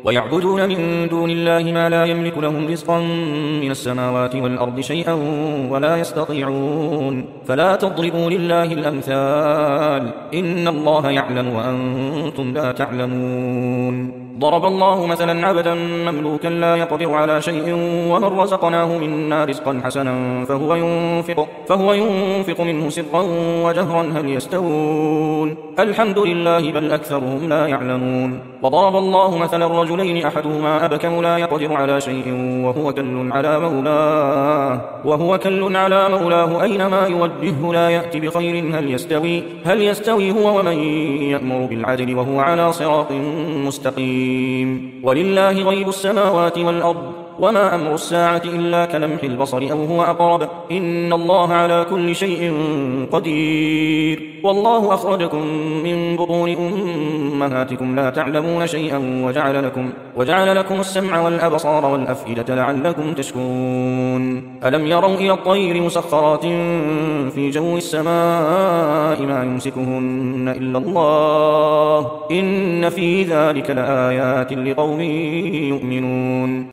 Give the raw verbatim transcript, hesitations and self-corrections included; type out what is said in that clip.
ويعبدون من دون الله ما لا يملك لهم رزقا من السماوات والأرض شيئا ولا يستطيعون فلا تضربوا لله الأمثال إن الله يعلم وأنتم لا تعلمون ضرب الله مثلا عبدا مملوكا لا يقدر على شيء ومن رزقناه منا رزقا حسنا فهو ينفق, فهو ينفق منه سرا وجهرا هل يستوون الحمد لله بل أكثرهم لا يعلمون وضرب الله مثلا رجلين أحدهما أبكم لا يقدر على شيء وهو كل على مولاه وهو كل على مولاه أينما يوجهه لا يأتي بخير هل يستوي هل يستوي هو ومن يأمر بالعدل وهو على صراط مستقيم ولله غيب السماوات والأرض وما أمر الساعة إلا كلمح البصر أو هو أقرب إن الله على كل شيء قدير والله أخرجكم من بطون أمهاتكم لا تعلمون شيئا وجعل لكم, وجعل لكم السمع والأبصار والأفئدة لعلكم تشكرون ألم يروا إلى الطير مسخرات في جو السماء ما يمسكهن إلا الله إن في ذلك لآيات لقوم يؤمنون